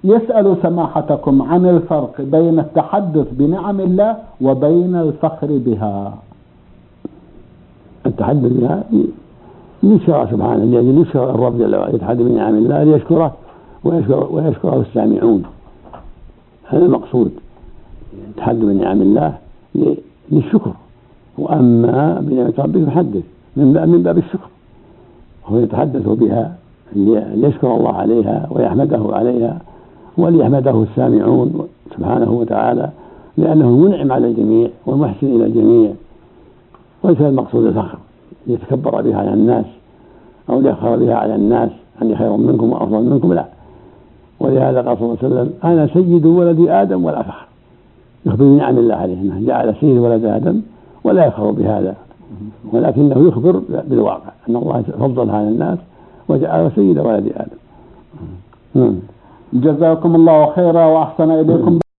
يسأل سماحتكم عن الفرق بين التحدث بنعم الله وبين الفخر بها. التحدث بها يشكر سبحانه، لأجل يشكر الرب جل وعلا، يتحدث بنعم الله ليشكره ويشكره السامعون. هذا المقصود، التحدث بنعم الله للشكر، وأما بنعمة ربك فحدث من باب الشكر، هو يتحدث بها ليشكر الله عليها ويحمده عليها وليحمده السامعون سبحانه وتعالى، لأنه المنعم على الجميع والمحسن إلى الجميع. وليس المقصود الفخر ليتكبر بها على الناس أو ليفخر بها على الناس أني خير منكم وأفضل منكم، لا. ولهذا قال صلى الله عليه وسلم: أنا سيد ولد آدم ولا فخر، يخبر بنعم الله عليه أنه جعل سيد ولد آدم ولا يفخر بهذا، ولكنه يخبر بالواقع أن الله فضل على الناس وجعل سيد ولد آدم. جزاكم الله خيرا وأحسن إليكم.